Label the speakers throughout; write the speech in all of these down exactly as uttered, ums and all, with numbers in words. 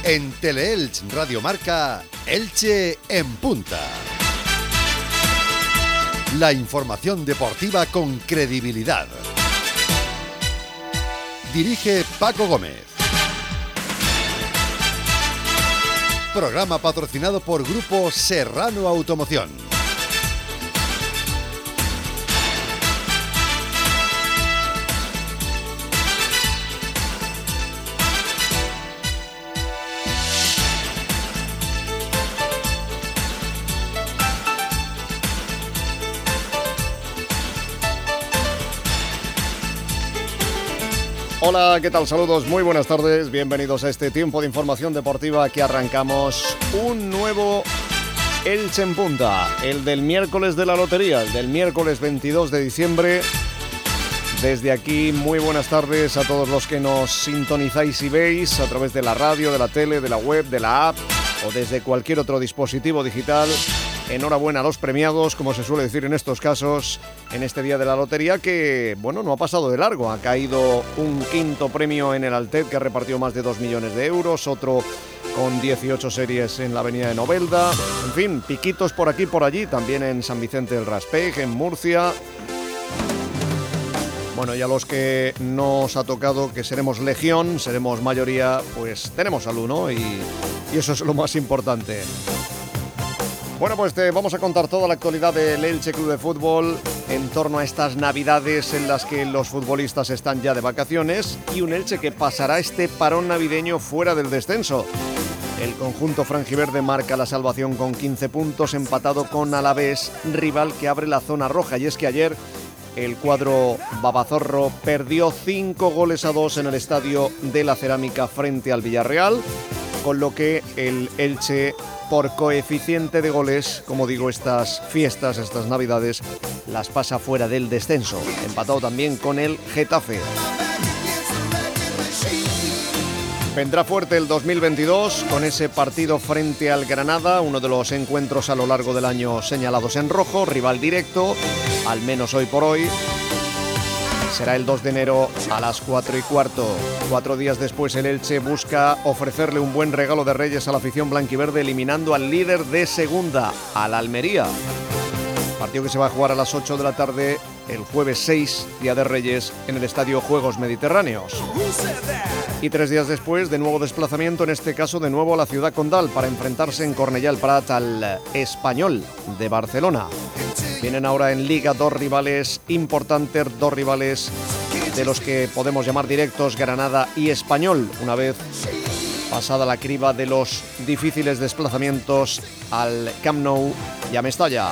Speaker 1: En Teleelch Radio Marca, Elche en punta. La información deportiva con credibilidad. Dirige Paco Gómez. Programa patrocinado por Grupo Serrano Automoción.
Speaker 2: Hola, ¿qué tal? Saludos, muy buenas tardes, bienvenidos a este tiempo de información deportiva que arrancamos un nuevo Elche en punta, el del miércoles de la lotería, el del miércoles veintidós de diciembre. Desde aquí, muy buenas tardes a todos los que nos sintonizáis y veis a través de la radio, de la tele, de la web, de la app o desde cualquier otro dispositivo digital. Enhorabuena a los premiados, como se suele decir en estos casos, en este día de la lotería que, bueno, no ha pasado de largo. Ha caído un quinto premio en el Altet que ha repartido más de dos millones de euros, otro con dieciocho series en la avenida de Novelda. En fin, piquitos por aquí y por allí, también en San Vicente del Raspej, en Murcia. Bueno, y a los que no os ha tocado, que seremos legión, seremos mayoría, pues tenemos salud, ¿no? Y, y eso es lo más importante. Bueno, pues te vamos a contar toda la actualidad del Elche Club de Fútbol en torno a estas navidades en las que los futbolistas están ya de vacaciones y un Elche que pasará este parón navideño fuera del descenso. El conjunto franjiverde marca la salvación con quince puntos, empatado con Alavés, rival que abre la zona roja. Y es que ayer el cuadro babazorro perdió cinco goles a dos en el estadio de la Cerámica frente al Villarreal, con lo que el Elche, por coeficiente de goles, como digo, estas fiestas, estas navidades, las pasa fuera del descenso. Empatado también con el Getafe. Vendrá fuerte el dos mil veintidós con ese partido frente al Granada, uno de los encuentros a lo largo del año señalados en rojo, rival directo, al menos hoy por hoy. Será el dos de enero a las cuatro y cuarto. Cuatro días después el Elche busca ofrecerle un buen regalo de Reyes a la afición blanquiverde, eliminando al líder de segunda, al Almería. Partido que se va a jugar a las ocho de la tarde el jueves seis, día de Reyes, en el Estadio Juegos Mediterráneos. Y tres días después, de nuevo desplazamiento, en este caso de nuevo a la ciudad condal, para enfrentarse en Cornellà el Prat al Espanyol de Barcelona. Vienen ahora en Liga dos rivales importantes, dos rivales de los que podemos llamar directos, Granada y Espanyol, una vez pasada la criba de los difíciles desplazamientos al Camp Nou y a Mestalla.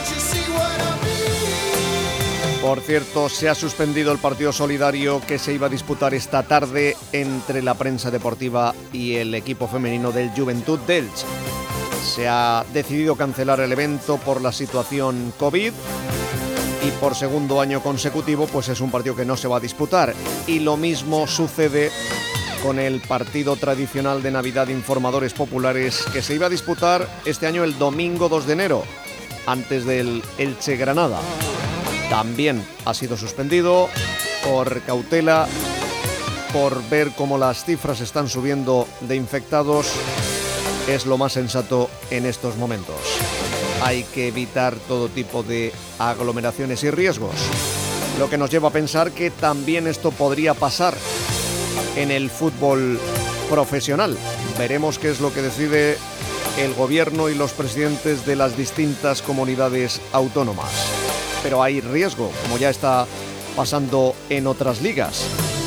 Speaker 2: Por cierto, se ha suspendido el partido solidario que se iba a disputar esta tarde entre la prensa deportiva y el equipo femenino del Juventud d'Elche. Se ha decidido cancelar el evento por la situación COVID y por segundo año consecutivo pues es un partido que no se va a disputar. Y lo mismo sucede con el partido tradicional de Navidad Informadores Populares que se iba a disputar este año el domingo dos de enero, antes del Elche Granada. También ha sido suspendido por cautela, por ver cómo las cifras están subiendo de infectados. Es lo más sensato en estos momentos. Hay que evitar todo tipo de aglomeraciones y riesgos, lo que nos lleva a pensar que también esto podría pasar en el fútbol profesional. Veremos qué es lo que decide el gobierno y los presidentes de las distintas comunidades autónomas. Pero hay riesgo, como ya está pasando en otras ligas.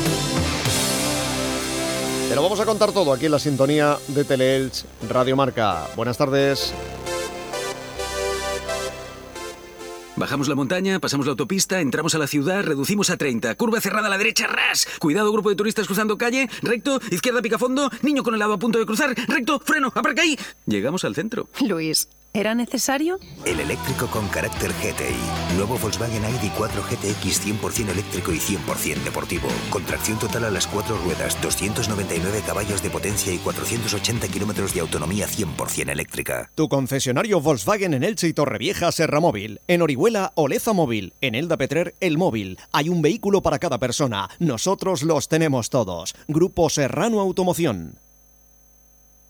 Speaker 2: Te lo vamos a contar todo aquí en la sintonía de Teleelch Radio Marca. Buenas tardes.
Speaker 3: Bajamos la montaña, pasamos la autopista, entramos a la ciudad, reducimos a treinta. Curva cerrada a la derecha, ras. Cuidado, grupo de turistas cruzando calle. Recto, izquierda picafondo. Niño con helado a punto de cruzar. Recto, freno, aparca ahí. Llegamos al centro.
Speaker 4: Luis, ¿era necesario?
Speaker 5: El eléctrico con carácter G T I. Nuevo Volkswagen I D cuatro G T X cien por ciento eléctrico y cien por ciento deportivo. Con tracción total a las cuatro ruedas, doscientos noventa y nueve caballos de potencia y cuatrocientos ochenta kilómetros de autonomía cien por ciento eléctrica.
Speaker 2: Tu concesionario Volkswagen en Elche y Torrevieja, Serra Móvil. En Orihuela, Oleza Móvil. En Elda Petrer, El Móvil. Hay un vehículo para cada persona. Nosotros los tenemos todos. Grupo Serrano Automoción.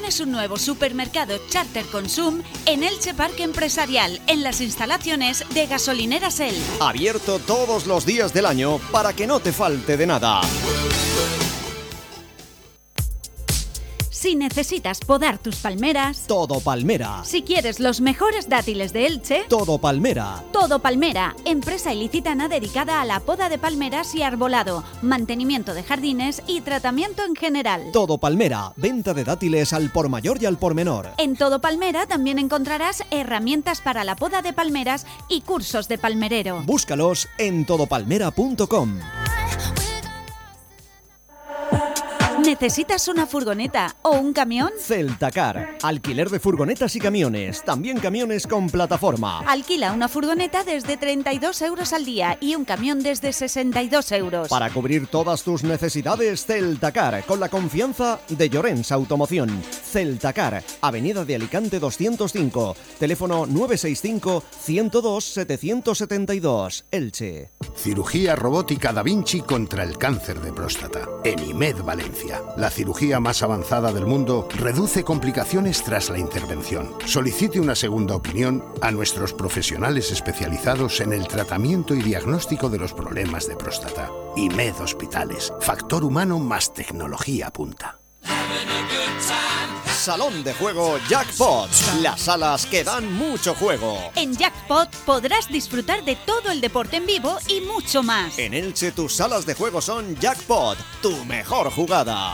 Speaker 6: tienes un nuevo supermercado Charter Consum en Elche Parque Empresarial, en las instalaciones de Gasolineras El.
Speaker 2: Abierto todos los días del año para que no te falte de nada.
Speaker 6: Si necesitas podar tus palmeras,
Speaker 2: Todo Palmera.
Speaker 6: si quieres los mejores dátiles de Elche,
Speaker 2: Todo Palmera.
Speaker 6: Todo Palmera, empresa ilicitana dedicada a la poda de palmeras y arbolado, mantenimiento de jardines y tratamiento en general.
Speaker 2: Todo Palmera. Venta de dátiles al por mayor y al por menor.
Speaker 6: En Todo Palmera también encontrarás herramientas para la poda de palmeras y cursos de palmerero.
Speaker 2: Búscalos en todo palmera punto com.
Speaker 6: ¿Necesitas una furgoneta o un camión?
Speaker 2: Celtacar. Alquiler de furgonetas y camiones. También camiones con plataforma.
Speaker 6: Alquila una furgoneta desde treinta y dos euros al día y un camión desde sesenta y dos euros.
Speaker 2: Para cubrir todas tus necesidades, Celtacar, con la confianza de Llorens Automoción. Celtacar, Avenida de Alicante doscientos cinco, teléfono nueve seis cinco, ciento dos, setecientos setenta y dos, Elche.
Speaker 7: Cirugía robótica Da Vinci contra el cáncer de próstata. En I M E D Valencia. La cirugía más avanzada del mundo reduce complicaciones tras la intervención. Solicite una segunda opinión a nuestros profesionales especializados en el tratamiento y diagnóstico de los problemas de próstata. I M E D Hospitales. Factor humano más tecnología punta.
Speaker 2: Salón de juego Jackpot. Las salas que dan mucho juego.
Speaker 6: En Jackpot podrás disfrutar de todo el deporte en vivo y mucho más.
Speaker 2: En Elche tus salas de juego son Jackpot, tu mejor jugada.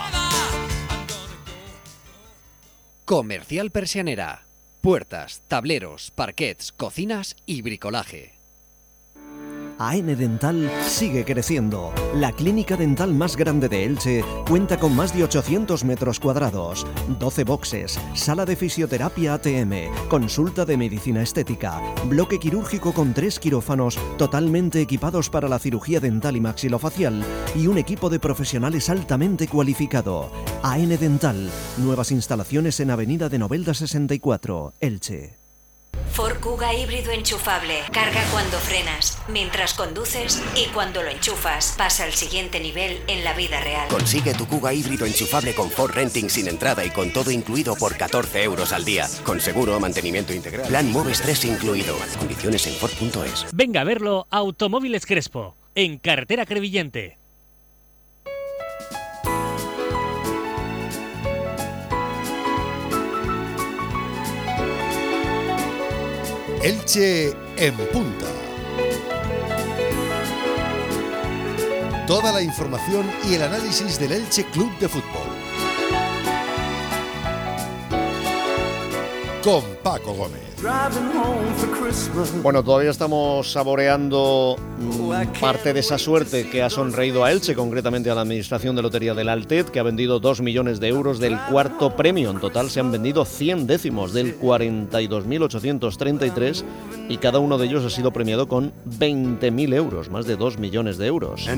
Speaker 8: Comercial Persianera. Puertas, tableros, parquets, cocinas y bricolaje.
Speaker 2: A N Dental sigue creciendo. La clínica dental más grande de Elche cuenta con más de ochocientos metros cuadrados, doce boxes, sala de fisioterapia A T M, consulta de medicina estética, bloque quirúrgico con tres quirófanos totalmente equipados para la cirugía dental y maxilofacial y un equipo de profesionales altamente cualificado. A N Dental, nuevas instalaciones en Avenida de Novelda sesenta y cuatro, Elche.
Speaker 9: Ford Kuga híbrido enchufable. Carga cuando frenas, mientras conduces y cuando lo enchufas. Pasa al siguiente nivel en la vida real.
Speaker 10: Consigue tu Kuga híbrido enchufable con Ford Renting sin entrada y con todo incluido por catorce euros al día. Con seguro, mantenimiento integral. Plan Moves tres incluido. Condiciones en Ford punto es.
Speaker 11: Venga a verlo Automóviles Crespo, en carretera Crevillente.
Speaker 1: Elche en punta. Toda la información y el análisis del Elche Club de Fútbol. Con Paco Gómez.
Speaker 2: Bueno, todavía estamos saboreando mmm, parte de esa suerte que ha sonreído a Elche, concretamente a la Administración de Lotería del Altet, que ha vendido dos millones de euros del cuarto premio. En total se han vendido cien décimos del cuarenta y dos mil ochocientos treinta y tres y cada uno de ellos ha sido premiado con veinte mil euros, más de dos millones de euros.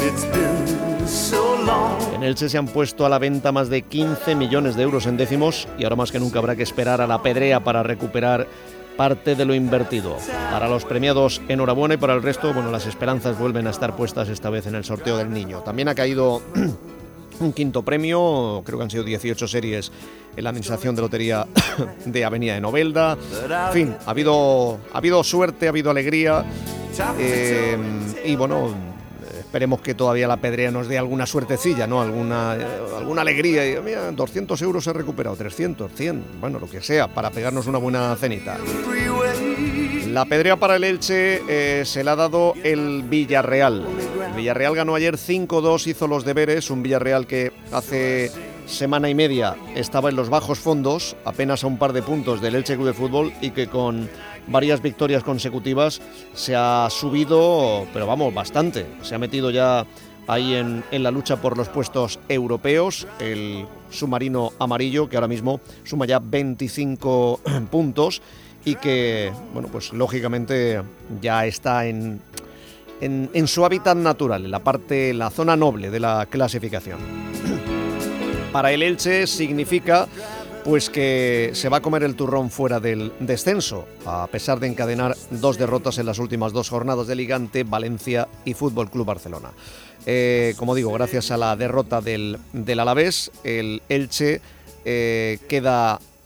Speaker 2: En Elche se han puesto a la venta más de quince millones de euros en décimos y ahora más que nunca habrá que esperar a la pedrea para recuperar parte de lo invertido. Para los premiados, enhorabuena, y para el resto, bueno, las esperanzas vuelven a estar puestas esta vez en el sorteo del niño. También ha caído un quinto premio, creo que han sido dieciocho series en la Administración de Lotería de Avenida de Novelda. En fin, ha habido, ha habido suerte, ha habido alegría eh, y bueno, esperemos que todavía la pedrea nos dé alguna suertecilla, ¿no? Alguna, eh, alguna alegría. Y, mira, doscientos euros he recuperado, trescientos, cien, bueno, lo que sea, para pegarnos una buena cenita. La pedrea para el Elche eh, se la ha dado el Villarreal. El Villarreal ganó ayer cinco dos, hizo los deberes, un Villarreal que hace semana y media estaba en los bajos fondos, apenas a un par de puntos del Elche Club de Fútbol, y que con varias victorias consecutivas se ha subido, pero vamos, bastante. Se ha metido ya ahí en, en la lucha por los puestos europeos, el submarino amarillo, que ahora mismo suma ya veinticinco puntos y que, bueno, pues lógicamente ya está en, en, en su hábitat natural, en la parte, en la zona noble de la clasificación. Para el Elche significa pues que se va a comer el turrón fuera del descenso, a pesar de encadenar dos derrotas en las últimas dos jornadas de Liga ante Valencia y Fútbol Club Barcelona. Eh, como digo, gracias a la derrota del, del Alavés, el Elche eh, queda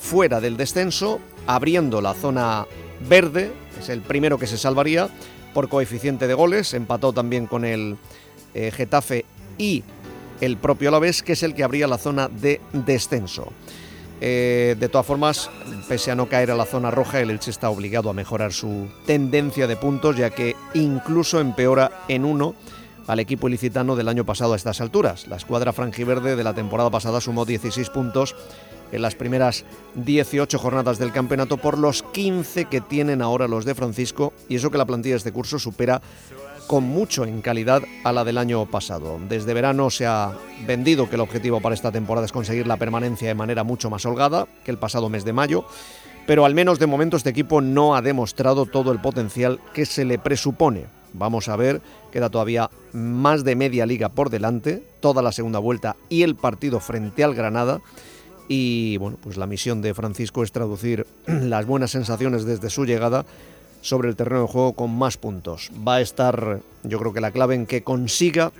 Speaker 2: fuera del descenso, abriendo la zona verde, es el primero que se salvaría por coeficiente de goles, empató también con el eh, Getafe y el propio Alavés, que es el que abría la zona de descenso. Eh, de todas formas, pese a no caer a la zona roja, el Elche está obligado a mejorar su tendencia de puntos, ya que incluso empeora en uno al equipo ilicitano del año pasado a estas alturas. La escuadra franjiverde de la temporada pasada sumó dieciséis puntos en las primeras dieciocho jornadas del campeonato por los quince que tienen ahora los de Francisco, y eso que la plantilla de este curso supera con mucho en calidad a la del año pasado. Desde verano se ha vendido que el objetivo para esta temporada es conseguir la permanencia de manera mucho más holgada que el pasado mes de mayo, pero al menos de momento este equipo no ha demostrado todo el potencial que se le presupone. Vamos a ver, queda todavía más de media liga por delante, toda la segunda vuelta y el partido frente al Granada. Y bueno, pues la misión de Francisco es traducir las buenas sensaciones desde su llegada sobre el terreno de juego con más puntos. Va a estar, yo creo que la clave en que consiga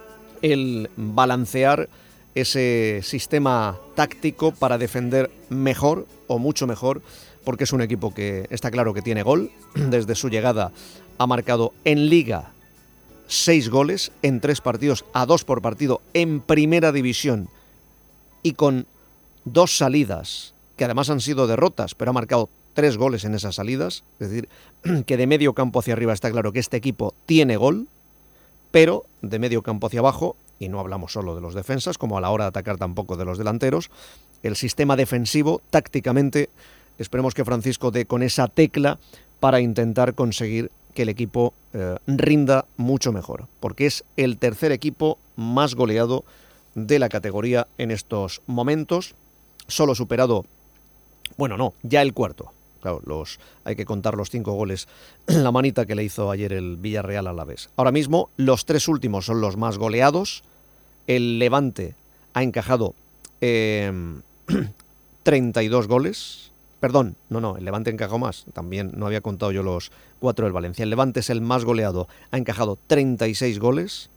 Speaker 2: el balancear ese sistema táctico para defender mejor o mucho mejor, porque es un equipo que está claro que tiene gol. Desde su llegada ha marcado en Liga seis goles en tres partidos, a dos por partido en Primera División, y con dos salidas que además han sido derrotas, pero ha marcado tres goles en esas salidas. Es decir, que de medio campo hacia arriba está claro que este equipo tiene gol, pero de medio campo hacia abajo, y no hablamos solo de los defensas, como a la hora de atacar tampoco de los delanteros, el sistema defensivo, tácticamente, esperemos que Francisco dé con esa tecla para intentar conseguir que el equipo eh, rinda mucho mejor, porque es el tercer equipo más goleado de la categoría en estos momentos, solo superado, bueno no, ya el cuarto. Claro, los, hay que contar los cinco goles, la manita que le hizo ayer el Villarreal a Alavés. Ahora mismo los tres últimos son los más goleados. El Levante ha encajado eh, treinta y dos goles. Perdón, no, no, el Levante encajó más. También no había contado yo los cuatro del Valencia. El Levante es el más goleado, ha encajado treinta y seis goles.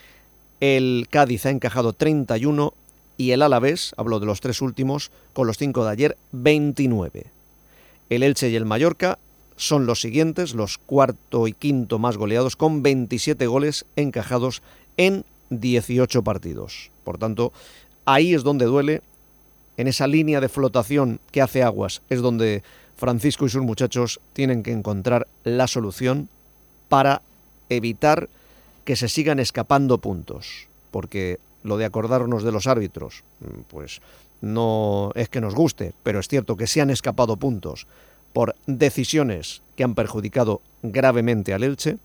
Speaker 2: El Cádiz ha encajado treinta y uno y el Alavés, hablo de los tres últimos, con los cinco de ayer, veintinueve. El Elche y el Mallorca son los siguientes, los cuarto y quinto más goleados, con veintisiete goles encajados en dieciocho partidos. Por tanto, ahí es donde duele, en esa línea de flotación que hace aguas, es donde Francisco y sus muchachos tienen que encontrar la solución para evitar que se sigan escapando puntos. Porque lo de acordarnos de los árbitros, pues no es que nos guste, pero es cierto que se han escapado puntos por decisiones que han perjudicado gravemente al Elche,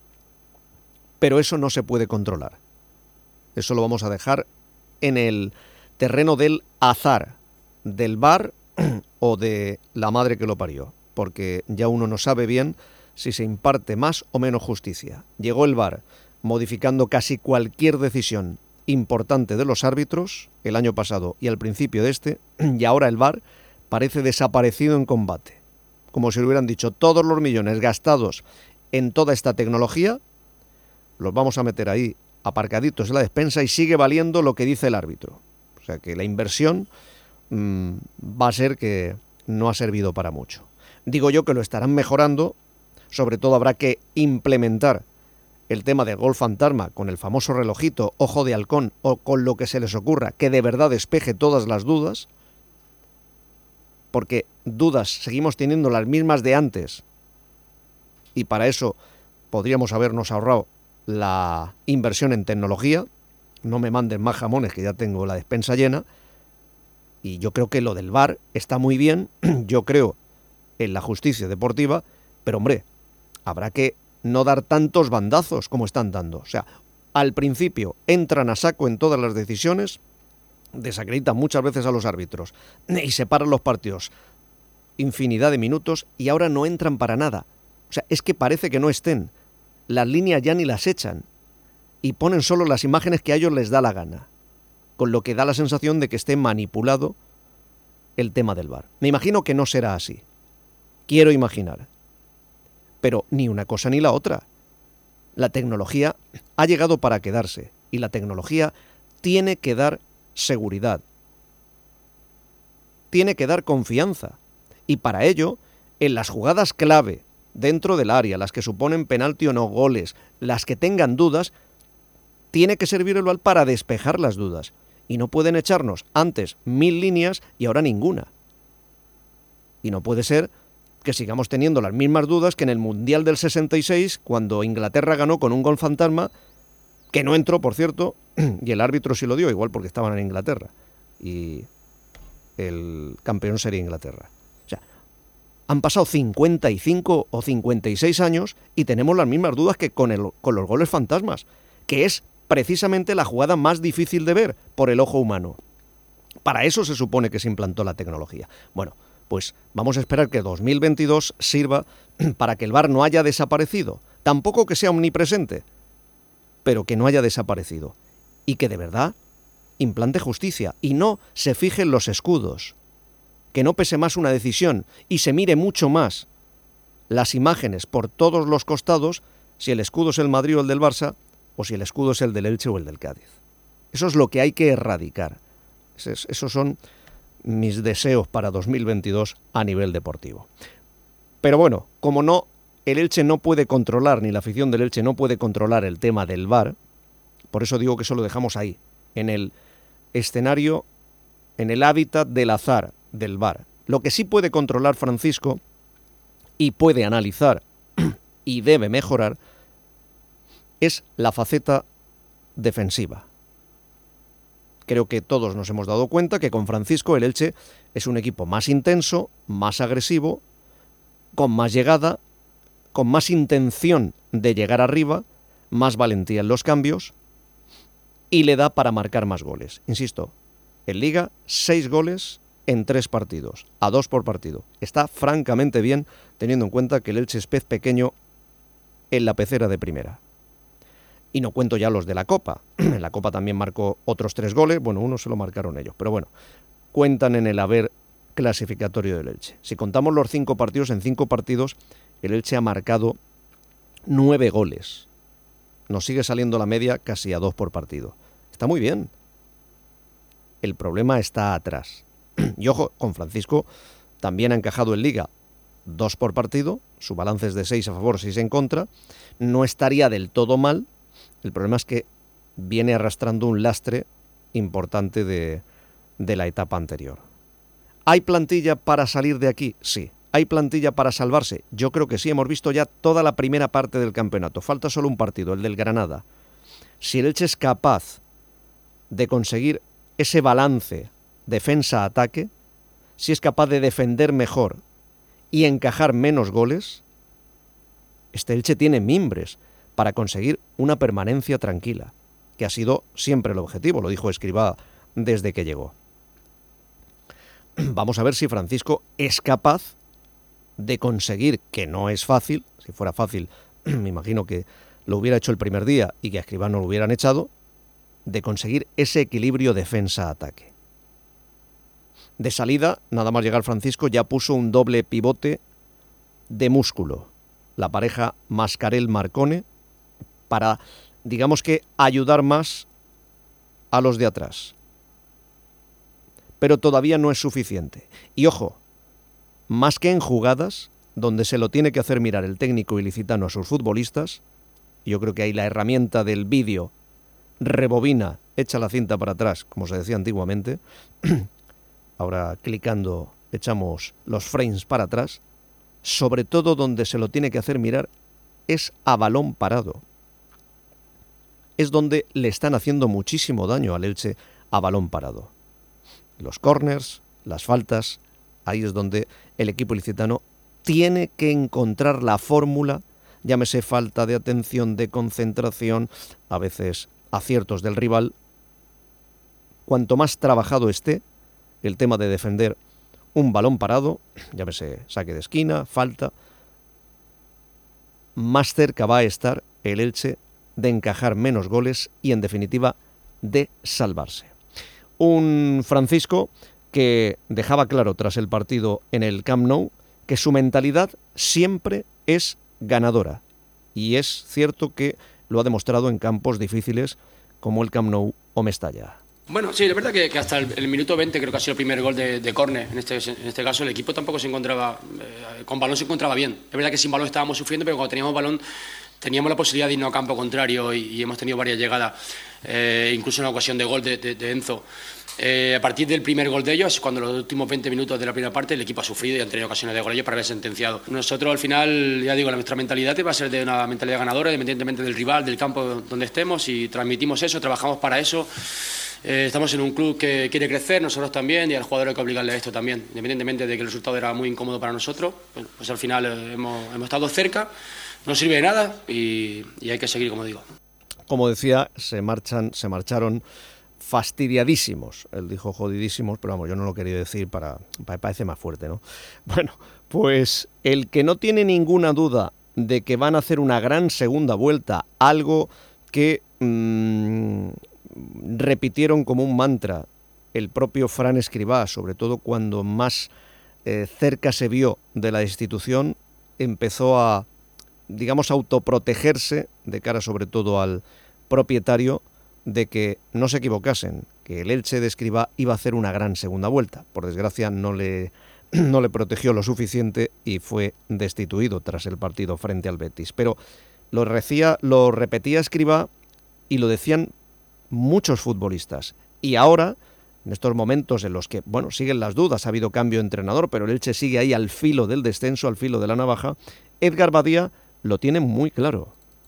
Speaker 2: pero eso no se puede controlar. Eso lo vamos a dejar en el terreno del azar, del V A R o de la madre que lo parió, porque ya uno no sabe bien si se imparte más o menos justicia. Llegó el V A R modificando casi cualquier decisión importante de los árbitros el año pasado y al principio de este, y ahora el V A R parece desaparecido en combate. Como si le hubieran dicho, todos los millones gastados en toda esta tecnología los vamos a meter ahí aparcaditos en la despensa y sigue valiendo lo que dice el árbitro. O sea que la inversión mmm, va a ser que no ha servido para mucho. Digo yo que lo estarán mejorando, sobre todo habrá que implementar el tema del gol fantasma con el famoso relojito, ojo de halcón o con lo que se les ocurra, que de verdad despeje todas las dudas, porque dudas seguimos teniendo las mismas de antes, y para eso podríamos habernos ahorrado la inversión en tecnología. No me manden más jamones, que ya tengo la despensa llena. Y yo creo que lo del V A R está muy bien, yo creo en la justicia deportiva, pero hombre, habrá que no dar tantos bandazos como están dando. O sea, al principio entran a saco en todas las decisiones, desacreditan muchas veces a los árbitros y separan los partidos infinidad de minutos, y ahora no entran para nada. O sea, es que parece que no estén. Las líneas ya ni las echan y ponen solo las imágenes que a ellos les da la gana, con lo que da la sensación de que esté manipulado el tema del V A R. Me imagino que no será así. Quiero imaginar. Pero ni una cosa ni la otra. La tecnología ha llegado para quedarse y la tecnología tiene que dar seguridad. tiene que dar confianza. Y para ello, en las jugadas clave, dentro del área, las que suponen penalti o no goles, las que tengan dudas, tiene que servir el V A R para despejar las dudas. Y no pueden echarnos antes mil líneas y ahora ninguna. Y no puede ser que sigamos teniendo las mismas dudas que en el Mundial del sesenta y seis, cuando Inglaterra ganó con un gol fantasma, que no entró, por cierto, y el árbitro sí lo dio, igual porque estaban en Inglaterra. Y el campeón sería Inglaterra. O sea, han pasado cincuenta y cinco o cincuenta y seis años y tenemos las mismas dudas que con, el, con los goles fantasmas, que es precisamente la jugada más difícil de ver por el ojo humano. Para eso se supone que se implantó la tecnología. Bueno, pues vamos a esperar que dos mil veintidós sirva para que el V A R no haya desaparecido. Tampoco que sea omnipresente, pero que no haya desaparecido. Y que de verdad implante justicia y no se fije en los escudos. Que no pese más una decisión y se mire mucho más las imágenes por todos los costados si el escudo es el Madrid o el del Barça o si el escudo es el del Elche o el del Cádiz. Eso es lo que hay que erradicar. Esos son mis deseos para dos mil veintidós a nivel deportivo. Pero bueno, como no, el Elche no puede controlar, ni la afición del Elche no puede controlar el tema del V A R, por eso digo que eso lo dejamos ahí, en el escenario, en el hábitat del azar del V A R. Lo que sí puede controlar Francisco, y puede analizar, y debe mejorar, es la faceta defensiva. Creo que todos nos hemos dado cuenta que con Francisco el Elche es un equipo más intenso, más agresivo, con más llegada, con más intención de llegar arriba, más valentía en los cambios y le da para marcar más goles. Insisto, en Liga, seis goles en tres partidos, a dos por partido. Está francamente bien teniendo en cuenta que el Elche es pez pequeño en la pecera de primera. Y no cuento ya los de la Copa. En la Copa también marcó otros tres goles. Bueno, uno se lo marcaron ellos. Pero bueno, cuentan en el haber clasificatorio del Elche. Si contamos los cinco partidos, en cinco partidos el Elche ha marcado nueve goles. Nos sigue saliendo la media casi a dos por partido. Está muy bien. El problema está atrás. Y ojo, con Francisco también ha encajado en Liga dos por partido. Su balance es de seis a favor, seis en contra. No estaría del todo mal. El problema es que viene arrastrando un lastre importante de, de la etapa anterior. ¿Hay plantilla para salir de aquí? Sí. ¿Hay plantilla para salvarse? Yo creo que sí. Hemos visto ya toda la primera parte del campeonato. Falta solo un partido, el del Granada. Si el Elche es capaz de conseguir ese balance defensa-ataque, si es capaz de defender mejor y encajar menos goles, este Elche tiene mimbres para conseguir una permanencia tranquila, que ha sido siempre el objetivo, lo dijo Escribá desde que llegó. Vamos a ver si Francisco es capaz de conseguir, que no es fácil, si fuera fácil, me imagino que lo hubiera hecho el primer día y que a Escribá no lo hubieran echado, de conseguir ese equilibrio defensa-ataque. De salida, nada más llegar Francisco, ya puso un doble pivote de músculo, la pareja Mascarell-Marcone, para, digamos que, ayudar más a los de atrás. Pero todavía no es suficiente. Y ojo, más que en jugadas, donde se lo tiene que hacer mirar el técnico ilicitano a sus futbolistas, yo creo que ahí la herramienta del vídeo rebobina, echa la cinta para atrás, como se decía antiguamente, ahora clicando echamos los frames para atrás, sobre todo donde se lo tiene que hacer mirar es a balón parado. Es donde le están haciendo muchísimo daño al Elche a balón parado. Los córners, las faltas, ahí es donde el equipo ilicitano tiene que encontrar la fórmula, llámese falta de atención, de concentración, a veces aciertos del rival. Cuanto más trabajado esté el tema de defender un balón parado, llámese saque de esquina, falta, más cerca va a estar el Elche de encajar menos goles y, en definitiva, de salvarse. Un Francisco que dejaba claro tras el partido en el Camp Nou que su mentalidad siempre es ganadora. Y es cierto que lo ha demostrado en campos difíciles como el Camp Nou o Mestalla.
Speaker 12: Bueno, sí, es verdad que, que hasta el, el minuto veinte creo que ha sido el primer gol de, de córner. En este, en este caso el equipo tampoco se encontraba, eh, con balón se encontraba bien. Es verdad que sin balón estábamos sufriendo, pero cuando teníamos balón teníamos la posibilidad de irnos a campo contrario y, y hemos tenido varias llegadas, eh, incluso en una ocasión de gol de, de, de Enzo. Eh, a partir del primer gol de ellos, cuando los últimos veinte minutos de la primera parte el equipo ha sufrido y han tenido ocasiones de gol ellos para haber sentenciado. Nosotros al final, ya digo, nuestra mentalidad va a ser de una mentalidad ganadora, independientemente del rival, del campo donde estemos, y transmitimos eso, trabajamos para eso. Eh, estamos en un club que quiere crecer, nosotros también, y al jugador hay que obligarle a esto también, independientemente de que el resultado era muy incómodo para nosotros. Bueno, pues al final eh, hemos, hemos estado cerca, no sirve de nada y, y hay que seguir, como digo.
Speaker 2: Como decía, se marchan, se marcharon fastidiadísimos. Él dijo jodidísimos, pero vamos, yo no lo quería decir para, para parece más fuerte, ¿no? Bueno, pues el que no tiene ninguna duda de que van a hacer una gran segunda vuelta, algo que mmm, repitieron como un mantra el propio Fran Escribá, sobre todo cuando más eh, cerca se vio de la institución, empezó a, digamos, autoprotegerse de cara sobre todo al propietario, de que no se equivocasen, que el Elche de Escribá iba a hacer una gran segunda vuelta. Por desgracia no le, no le protegió lo suficiente y fue destituido tras el partido frente al Betis. Pero lo, recía, lo repetía Escribá y lo decían muchos futbolistas. Y ahora, en estos momentos en los que, bueno, siguen las dudas, ha habido cambio de entrenador, pero el Elche sigue ahí al filo del descenso, al filo de la navaja, Edgar Badía lo tiene muy claro.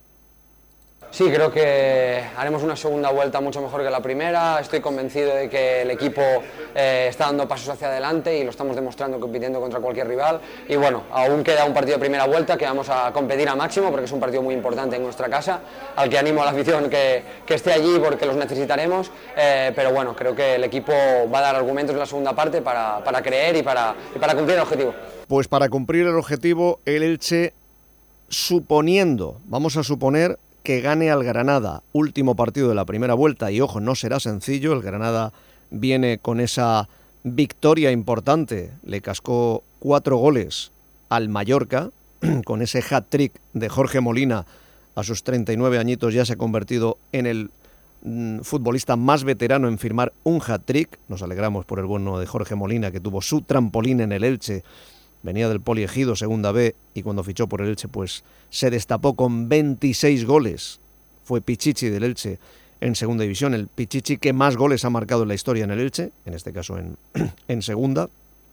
Speaker 13: Sí, creo que haremos una segunda vuelta mucho mejor que la primera. Estoy convencido de que el equipo eh, está dando pasos hacia adelante y lo estamos demostrando compitiendo contra cualquier rival. Y bueno, aún queda un partido de primera vuelta que vamos a competir a máximo porque es un partido muy importante en nuestra casa, al que animo a la afición que, que esté allí porque los necesitaremos. Eh, pero bueno, creo que el equipo va a dar argumentos en la segunda parte para, para creer y para, y para cumplir el objetivo.
Speaker 2: Pues para cumplir el objetivo, el Elche, suponiendo, vamos a suponer, que gane al Granada, último partido de la primera vuelta, y ojo, no será sencillo, el Granada viene con esa victoria importante, le cascó cuatro goles al Mallorca, con ese hat-trick de Jorge Molina, a sus treinta y nueve añitos ya se ha convertido en el mm, futbolista más veterano en firmar un hat-trick. Nos alegramos por el bueno de Jorge Molina, que tuvo su trampolín en el Elche. Venía del Poliegido, segunda B, y cuando fichó por el Elche, pues se destapó con veintiséis goles. Fue Pichichi del Elche en segunda división, el Pichichi que más goles ha marcado en la historia en el Elche, en este caso en, en segunda.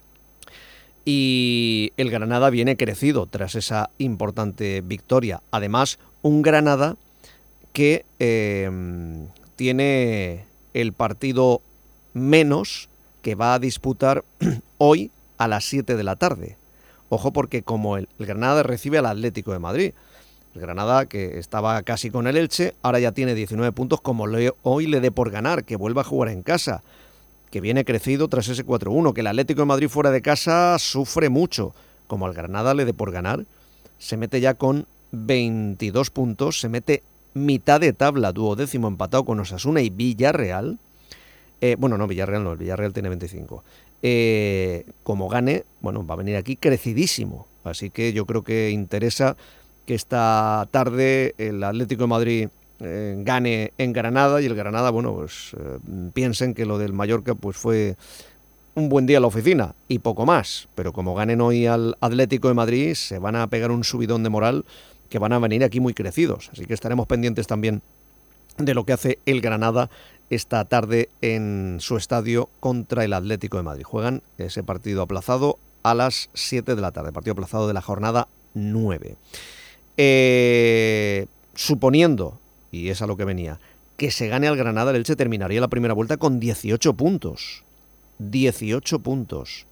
Speaker 2: Y el Granada viene crecido tras esa importante victoria. Además, un Granada que eh, tiene el partido menos que va a disputar hoy a las siete de la tarde. Ojo, porque como el, el Granada recibe al Atlético de Madrid, el Granada que estaba casi con el Elche, ahora ya tiene diecinueve puntos, como le, hoy le dé por ganar, que vuelva a jugar en casa, que viene crecido tras ese cuatro uno, que el Atlético de Madrid fuera de casa sufre mucho, como al Granada le dé por ganar, se mete ya con veintidós puntos, se mete mitad de tabla, duodécimo empatado con Osasuna y Villarreal. Eh, bueno, no, Villarreal no, el Villarreal tiene veinticinco. Eh, como gane, bueno, va a venir aquí crecidísimo. Así que yo creo que interesa que esta tarde el Atlético de Madrid eh, gane en Granada y el Granada, bueno, pues eh, piensen que lo del Mallorca pues fue un buen día en la oficina y poco más. Pero como ganen hoy al Atlético de Madrid, se van a pegar un subidón de moral que van a venir aquí muy crecidos. Así que estaremos pendientes también de lo que hace el Granada esta tarde en su estadio contra el Atlético de Madrid. Juegan ese partido aplazado a las siete de la tarde, partido aplazado de la jornada nueve. Eh, suponiendo, y es a lo que venía, que se gane al Granada, el Elche terminaría la primera vuelta con dieciocho puntos. dieciocho puntos.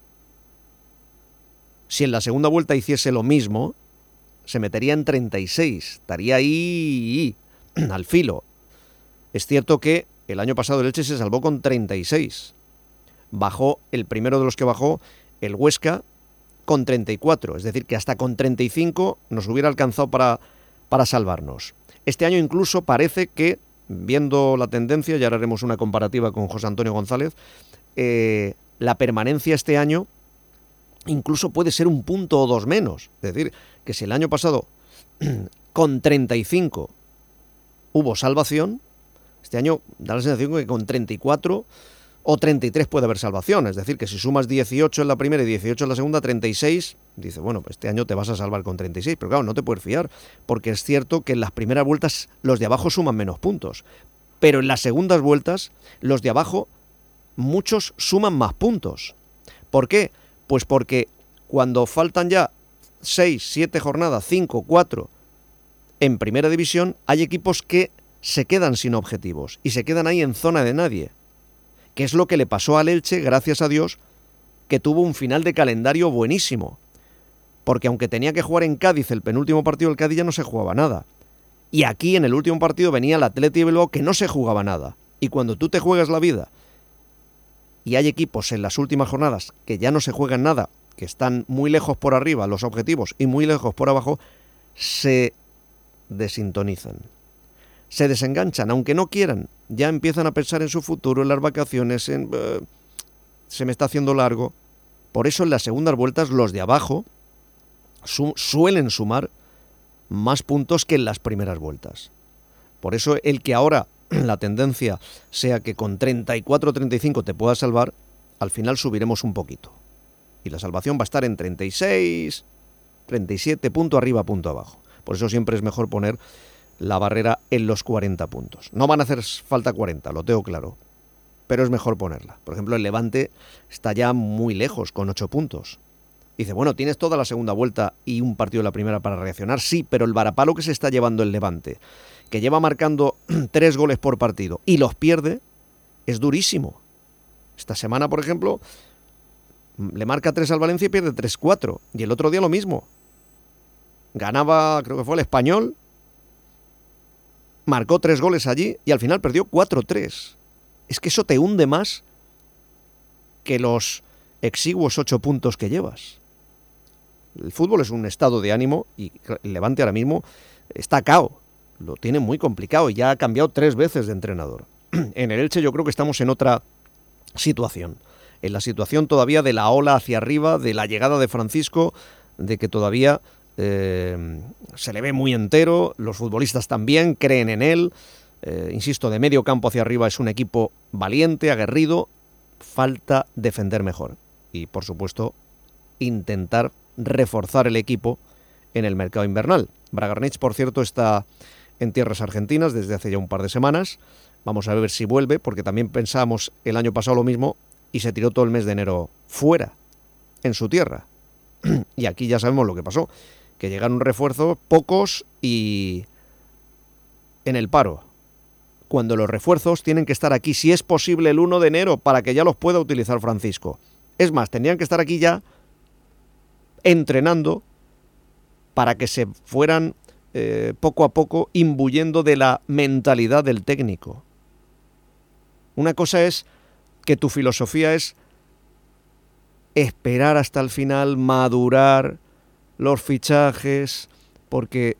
Speaker 2: Si en la segunda vuelta hiciese lo mismo, se metería en treinta y seis. Estaría ahí al filo. Es cierto que el año pasado el Elche se salvó con treinta y seis. Bajó, el primero de los que bajó, el Huesca, con treinta y cuatro. Es decir, que hasta con treinta y cinco nos hubiera alcanzado para, para salvarnos. Este año incluso parece que, viendo la tendencia, ya haremos una comparativa con José Antonio González, eh, la permanencia este año incluso puede ser un punto o dos menos. Es decir, que si el año pasado con treinta y cinco hubo salvación, Este año da la sensación que con treinta y cuatro o treinta y tres puede haber salvación. Es decir, que si sumas dieciocho en la primera y dieciocho en la segunda, treinta y seis, dice, bueno, pues este año te vas a salvar con treinta y seis. Pero claro, no te puedes fiar, porque es cierto que en las primeras vueltas los de abajo suman menos puntos. Pero en las segundas vueltas, los de abajo, muchos suman más puntos. ¿Por qué? Pues porque cuando faltan ya seis, siete jornadas, cinco, cuatro en primera división, hay equipos que se quedan sin objetivos y se quedan ahí en zona de nadie. Que es lo que le pasó al Elche, gracias a Dios, que tuvo un final de calendario buenísimo. Porque aunque tenía que jugar en Cádiz el penúltimo partido del Cádiz, ya no se jugaba nada. Y aquí en el último partido venía el Athletic de Bilbao, que no se jugaba nada. Y cuando tú te juegas la vida y hay equipos en las últimas jornadas que ya no se juegan nada, que están muy lejos por arriba los objetivos y muy lejos por abajo, se desintonizan. Se desenganchan, aunque no quieran, ya empiezan a pensar en su futuro, en las vacaciones, en, uh, se me está haciendo largo. Por eso en las segundas vueltas los de abajo su, suelen sumar más puntos que en las primeras vueltas. Por eso el que ahora la tendencia sea que con treinta y cuatro o treinta y cinco te puedas salvar, al final subiremos un poquito. Y la salvación va a estar en treinta y seis, treinta y siete, punto arriba, punto abajo. Por eso siempre es mejor poner la barrera en los cuarenta puntos. No van a hacer falta cuarenta, lo tengo claro, pero es mejor ponerla. Por ejemplo, el Levante está ya muy lejos, con ocho puntos. Dice, bueno, tienes toda la segunda vuelta y un partido de la primera para reaccionar. Sí, pero el varapalo que se está llevando el Levante, que lleva marcando tres goles por partido y los pierde, es durísimo. Esta semana, por ejemplo, le marca tres al Valencia y pierde tres cuatro. Y el otro día lo mismo. Ganaba, creo que fue el Español, marcó tres goles allí y al final perdió cuatro tres. Es que eso te hunde más que los exiguos ocho puntos que llevas. El fútbol es un estado de ánimo y el Levante ahora mismo está cao. Lo tiene muy complicado y ya ha cambiado tres veces de entrenador. En el Elche yo creo que estamos en otra situación. En la situación todavía de la ola hacia arriba, de la llegada de Francisco, de que todavía Eh, se le ve muy entero, los futbolistas también creen en él, eh, insisto, de medio campo hacia arriba es un equipo valiente, aguerrido, falta defender mejor y por supuesto intentar reforzar el equipo en el mercado invernal. Bragarnich, por cierto, está en tierras argentinas desde hace ya un par de semanas, vamos a ver si vuelve, porque también pensamos el año pasado lo mismo y se tiró todo el mes de enero fuera, en su tierra, y aquí ya sabemos lo que pasó, que llegaron refuerzos pocos y en el paro. Cuando los refuerzos tienen que estar aquí, si es posible, el uno de enero, para que ya los pueda utilizar Francisco. Es más, tendrían que estar aquí ya entrenando para que se fueran eh, poco a poco imbuyendo de la mentalidad del técnico. Una cosa es que tu filosofía es esperar hasta el final, madurar los fichajes, porque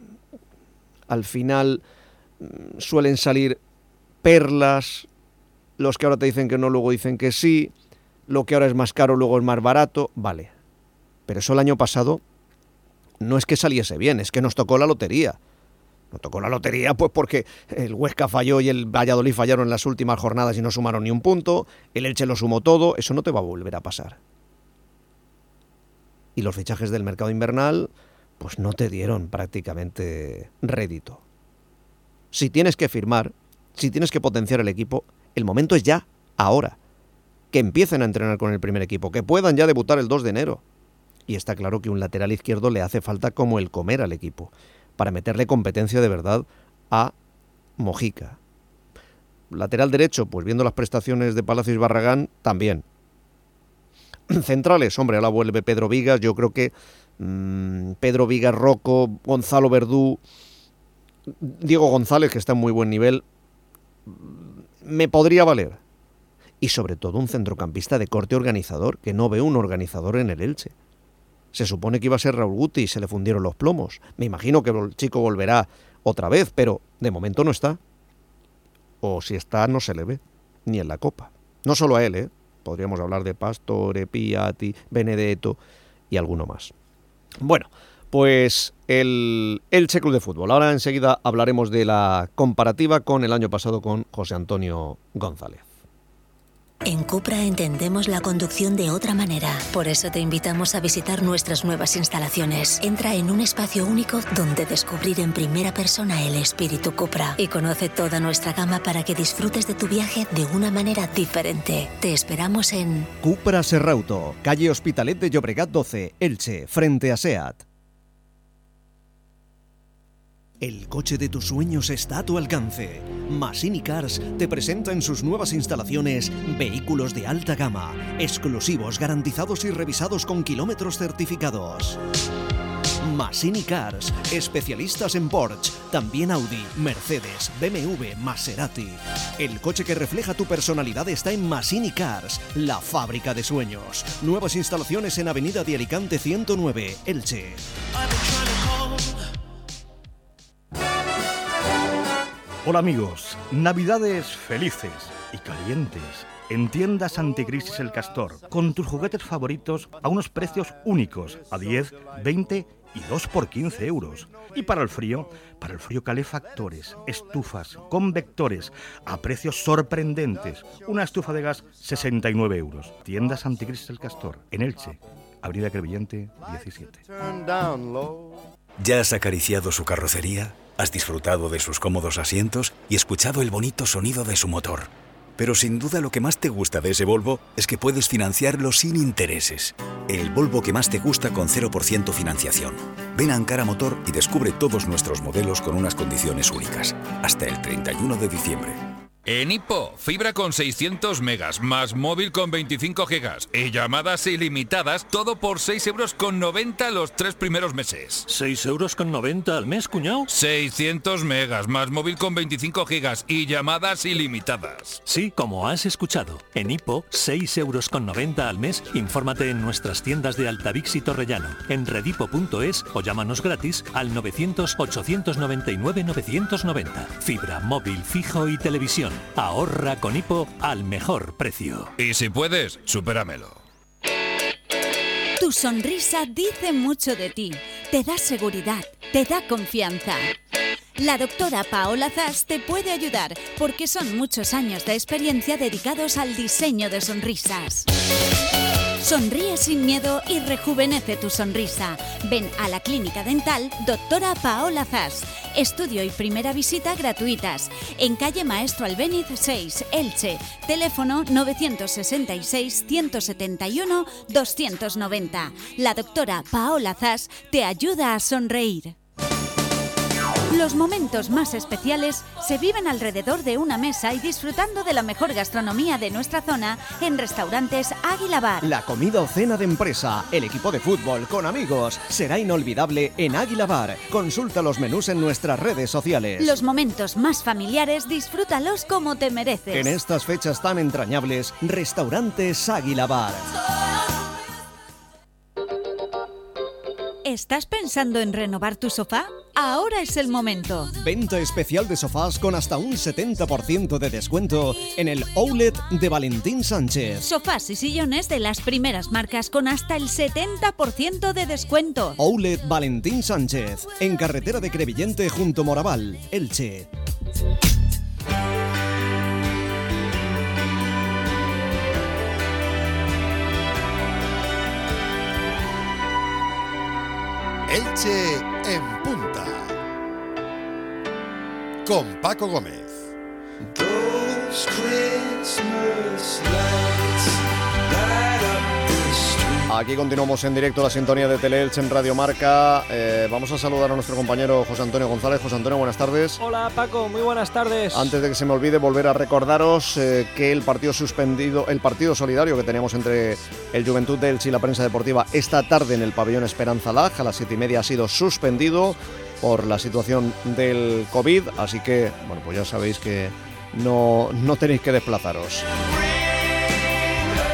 Speaker 2: al final suelen salir perlas, los que ahora te dicen que no, luego dicen que sí, lo que ahora es más caro, luego es más barato, vale. Pero eso el año pasado no es que saliese bien, es que nos tocó la lotería. Nos tocó la lotería pues porque el Huesca falló y el Valladolid fallaron en las últimas jornadas y no sumaron ni un punto, el Elche lo sumó todo, eso no te va a volver a pasar. Y los fichajes del mercado invernal pues no te dieron prácticamente rédito. Si tienes que firmar, si tienes que potenciar el equipo, el momento es ya, ahora. Que empiecen a entrenar con el primer equipo, que puedan ya debutar el dos de enero. Y está claro que un lateral izquierdo le hace falta como el comer al equipo, para meterle competencia de verdad a Mojica. Lateral derecho, pues viendo las prestaciones de Palacios y Barragán, también. Centrales, hombre, ahora vuelve Pedro Vigas, yo creo que mmm, Pedro Vigas, Rocco, Gonzalo Verdú, Diego González, que está en muy buen nivel, me podría valer. Y sobre todo un centrocampista de corte organizador, que no veo un organizador en el Elche. Se supone que iba a ser Raúl Guti y se le fundieron los plomos. Me imagino que el chico volverá otra vez, pero de momento no está. O si está, no se le ve, ni en la Copa. No solo a él, ¿eh? Podríamos hablar de Pastore, Piatti, Benedetto y alguno más. Bueno, pues el Elche Club de Fútbol. Ahora enseguida hablaremos de la comparativa con el año pasado con José Antonio González.
Speaker 14: En Cupra entendemos la conducción de otra manera. Por eso te invitamos a visitar nuestras nuevas instalaciones. Entra en un espacio único donde descubrir en primera persona el espíritu Cupra y conoce toda nuestra gama para que disfrutes de tu viaje de una manera diferente. Te esperamos en
Speaker 2: Cupra Serrauto, calle Hospitalet de Llobregat doce, Elche, frente a SEAT. El coche de tus sueños está a tu alcance. Massini Cars te presenta en sus nuevas instalaciones vehículos de alta gama, exclusivos, garantizados y revisados con kilómetros certificados. Massini Cars, especialistas en Porsche, también Audi, Mercedes, B M W, Maserati. El coche que refleja tu personalidad está en Massini Cars, la fábrica de sueños. Nuevas instalaciones en Avenida de Alicante ciento nueve, Elche.
Speaker 15: Hola amigos, Navidades felices y calientes en Tiendas Anticrisis El Castor, con tus juguetes favoritos a unos precios únicos, a diez, veinte y dos por quince euros. Y para el frío, para el frío calefactores, estufas, convectores, a precios sorprendentes. Una estufa de gas, sesenta y nueve euros. Tiendas Anticrisis El Castor, en Elche, Avenida Crevillente diecisiete.
Speaker 5: ¿Ya has acariciado su carrocería? ¿Has disfrutado de sus cómodos asientos y escuchado el bonito sonido de su motor? Pero sin duda lo que más te gusta de ese Volvo es que puedes financiarlo sin intereses. El Volvo que más te gusta con cero por ciento financiación. Ven a Ankara Motor y descubre todos nuestros modelos con unas condiciones únicas. Hasta el treinta y uno de diciembre.
Speaker 16: En Hipo, fibra con seiscientos megas, más móvil con veinticinco gigas y llamadas ilimitadas, todo por seis euros con noventa los tres primeros meses.
Speaker 17: ¿seis euros con noventa al mes, cuñado?
Speaker 16: seiscientos megas, más móvil con veinticinco gigas y llamadas ilimitadas.
Speaker 17: Sí, como has escuchado. En Hipo, seis euros con noventa al mes. Infórmate en nuestras tiendas de Altavix y Torrellano, en redipo punto es o llámanos gratis al novecientos, ochocientos noventa y nueve, novecientos noventa. Fibra, móvil, fijo y televisión. Ahorra con Hipo al mejor precio.
Speaker 16: Y si puedes, supéramelo.
Speaker 6: Tu sonrisa dice mucho de ti. Te da seguridad, te da confianza. La doctora Paola Zas te puede ayudar porque son muchos años de experiencia dedicados al diseño de sonrisas. Sonríe sin miedo y rejuvenece tu sonrisa. Ven a la clínica dental Doctora Paola Zas. Estudio y primera visita gratuitas. En calle Maestro Albéniz seis, Elche. Teléfono novecientos sesenta y seis, ciento setenta y uno, doscientos noventa. La doctora Paola Zas te ayuda a sonreír. Los momentos más especiales se viven alrededor de una mesa y disfrutando de la mejor gastronomía de nuestra zona en restaurantes Águila Bar.
Speaker 2: La comida o cena de empresa, el equipo de fútbol con amigos, será inolvidable en Águila Bar. Consulta los menús en nuestras redes sociales.
Speaker 6: Los momentos más familiares, disfrútalos como te mereces.
Speaker 2: En estas fechas tan entrañables, restaurantes Águila Bar.
Speaker 6: ¿Estás pensando en renovar tu sofá? Ahora es el momento.
Speaker 2: Venta especial de sofás con hasta un setenta por ciento de descuento en el Outlet de Valentín Sánchez.
Speaker 6: Sofás y sillones de las primeras marcas con hasta el setenta por ciento de descuento.
Speaker 2: Outlet Valentín Sánchez, en carretera de Crevillente junto Moraval, Elche.
Speaker 1: Elche en punta. Con Paco Gómez.
Speaker 2: Aquí continuamos en directo la sintonía de Teleelche en Radio Marca. Eh, vamos a saludar a nuestro compañero José Antonio González. José Antonio, buenas tardes.
Speaker 18: Hola Paco, muy buenas tardes.
Speaker 2: Antes de que se me olvide, volver a recordaros eh, que el partido suspendido, el partido solidario que teníamos entre el Juventud de Elche y la prensa deportiva esta tarde en el pabellón Esperanza Lag a las siete y media ha sido suspendido por la situación del COVID, así que bueno, pues ya sabéis que no, no tenéis que desplazaros.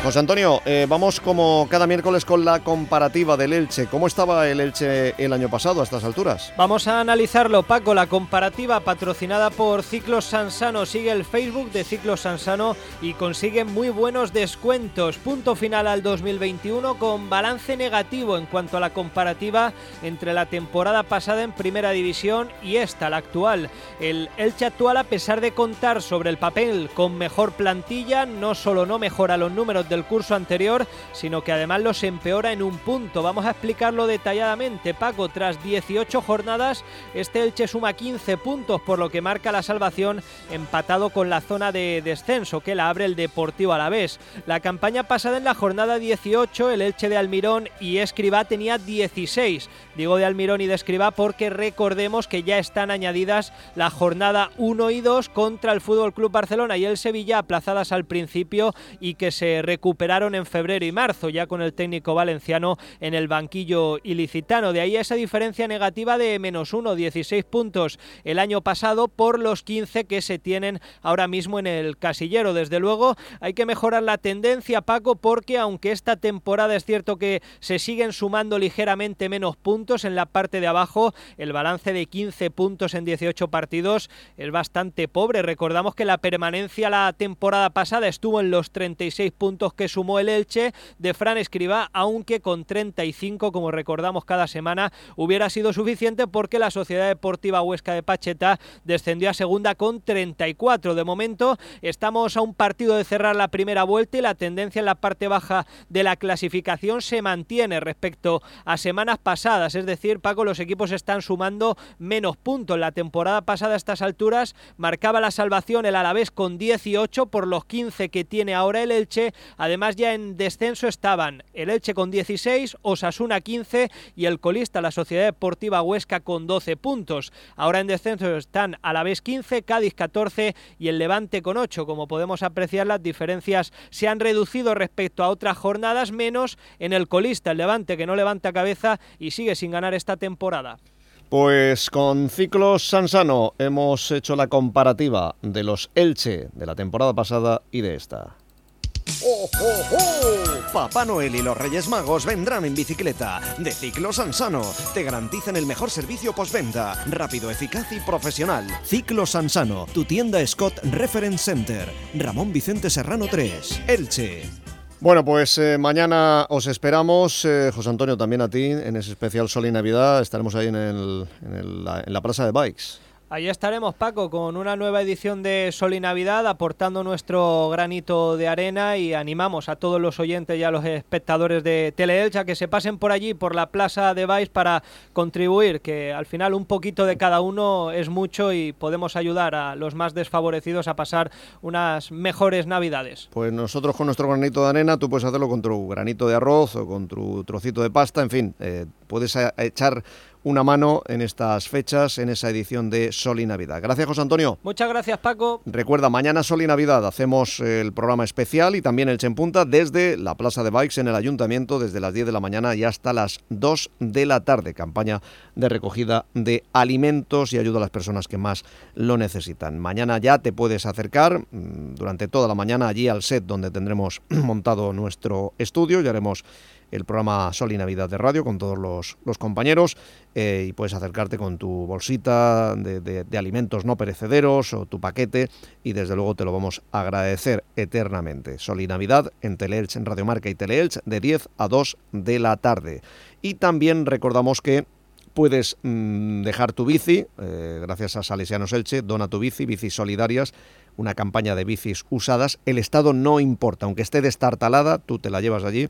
Speaker 2: José Antonio, eh, vamos como cada miércoles con la comparativa del Elche. ¿Cómo estaba el Elche el año pasado a estas alturas?
Speaker 18: Vamos a analizarlo, Paco. La comparativa patrocinada por Ciclos Sansano. Sigue el Facebook de Ciclos Sansano y consigue muy buenos descuentos. Punto final al dos mil veintiuno con balance negativo en cuanto a la comparativa entre la temporada pasada en Primera División y esta, la actual. El Elche actual, a pesar de contar sobre el papel con mejor plantilla, no solo no mejora los números del curso anterior, sino que además los empeora en un punto. Vamos a explicarlo detalladamente, Paco. Tras dieciocho jornadas, este Elche suma quince puntos, por lo que marca la salvación, empatado con la zona de descenso, que la abre el Deportivo Alavés. La campaña pasada, en la jornada dieciocho, el Elche de Almirón y Escribá tenía dieciséis. Digo de Almirón y de Escribá porque recordemos que ya están añadidas la jornada uno y dos contra el F C Barcelona y el Sevilla, aplazadas al principio y que se recuperaron en febrero y marzo, ya con el técnico valenciano en el banquillo ilicitano. De ahí esa diferencia negativa de menos uno, dieciséis puntos el año pasado por los quince que se tienen ahora mismo en el casillero. Desde luego hay que mejorar la tendencia, Paco, porque aunque esta temporada es cierto que se siguen sumando ligeramente menos puntos en la parte de abajo, el balance de quince puntos en dieciocho partidos es bastante pobre. Recordamos que la permanencia la temporada pasada estuvo en los treinta y seis puntos que sumó el Elche de Fran Escribá, aunque con treinta y cinco, como recordamos cada semana, hubiera sido suficiente porque la Sociedad Deportiva Huesca de Pacheta descendió a segunda con treinta y cuatro. De momento estamos a un partido de cerrar la primera vuelta y la tendencia en la parte baja de la clasificación se mantiene respecto a semanas pasadas. Es decir, Paco, los equipos están sumando menos puntos. La temporada pasada a estas alturas marcaba la salvación el Alavés con dieciocho por los quince que tiene ahora el Elche. Además, ya en descenso estaban el Elche con dieciséis, Osasuna quince y el colista, la Sociedad Deportiva Huesca, con doce puntos. Ahora en descenso están Alavés quince, Cádiz catorce y el Levante con ocho. Como podemos apreciar, las diferencias se han reducido respecto a otras jornadas, menos en el colista, el Levante, que no levanta cabeza y sigue sin ganar esta temporada.
Speaker 2: Pues con Ciclos Sansano hemos hecho la comparativa de los Elche de la temporada pasada y de esta.
Speaker 19: ¡Oh, oh, oh! Papá Noel y los Reyes Magos vendrán en bicicleta. De Ciclos Sansano te garantizan el mejor servicio postventa, rápido, eficaz y profesional. Ciclos Sansano, tu tienda Scott Reference Center, Ramón Vicente Serrano tres, Elche.
Speaker 2: Bueno, pues eh, mañana os esperamos, eh, José Antonio, también a ti, en ese especial Sol y Navidad. Estaremos ahí en, el, en, el, la, en la Plaza de Bikes.
Speaker 18: Ahí estaremos, Paco, con una nueva edición de Sol y Navidad, aportando nuestro granito de arena, y animamos a todos los oyentes y a los espectadores de Teleelch a que se pasen por allí, por la Plaza de Baix, para contribuir, que al final un poquito de cada uno es mucho y podemos ayudar a los más desfavorecidos a pasar unas mejores Navidades.
Speaker 2: Pues nosotros con nuestro granito de arena, tú puedes hacerlo con tu granito de arroz o con tu trocito de pasta, en fin, eh, puedes a, a echar una mano en estas fechas, en esa edición de Sol y Navidad. Gracias, José Antonio.
Speaker 18: Muchas gracias, Paco.
Speaker 2: Recuerda, mañana Sol y Navidad hacemos el programa especial y también el Elche en Punta desde la Plaza de Bikes en el Ayuntamiento, desde las diez de la mañana y hasta las dos de la tarde. Campaña de recogida de alimentos y ayuda a las personas que más lo necesitan. Mañana ya te puedes acercar durante toda la mañana allí al set donde tendremos montado nuestro estudio y haremos el programa Sol y Navidad de radio con todos los, los compañeros eh, y puedes acercarte con tu bolsita de, de, de alimentos no perecederos o tu paquete y desde luego te lo vamos a agradecer eternamente. Sol y Navidad en Teleelch, en Radio Marca y Teleelch, de diez a dos de la tarde. Y también recordamos que puedes mmm, dejar tu bici, eh, gracias a Salesianos Elche, dona tu bici, bicis solidarias, una campaña de bicis usadas. El estado no importa, aunque esté destartalada, tú te la llevas allí,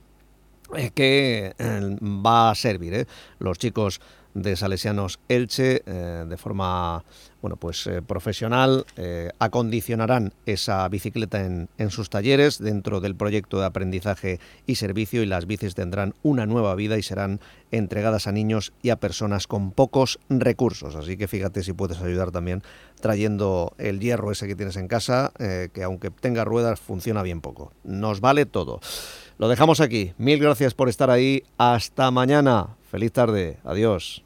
Speaker 2: que eh, va a servir, ¿eh? Los chicos de Salesianos Elche, eh, de forma bueno pues eh, profesional, eh, acondicionarán esa bicicleta en, en sus talleres dentro del proyecto de aprendizaje y servicio, y las bicis tendrán una nueva vida y serán entregadas a niños y a personas con pocos recursos. Así que fíjate si puedes ayudar también trayendo el hierro ese que tienes en casa, eh, que aunque tenga ruedas funciona bien poco. Nos vale todo. Lo dejamos aquí. Mil gracias por estar ahí. Hasta mañana. Feliz tarde. Adiós.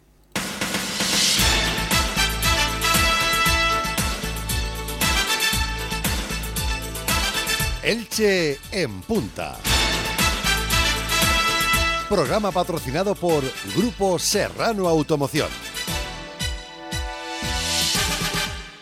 Speaker 1: Elche en Punta. Programa patrocinado por Grupo Serrano Automoción.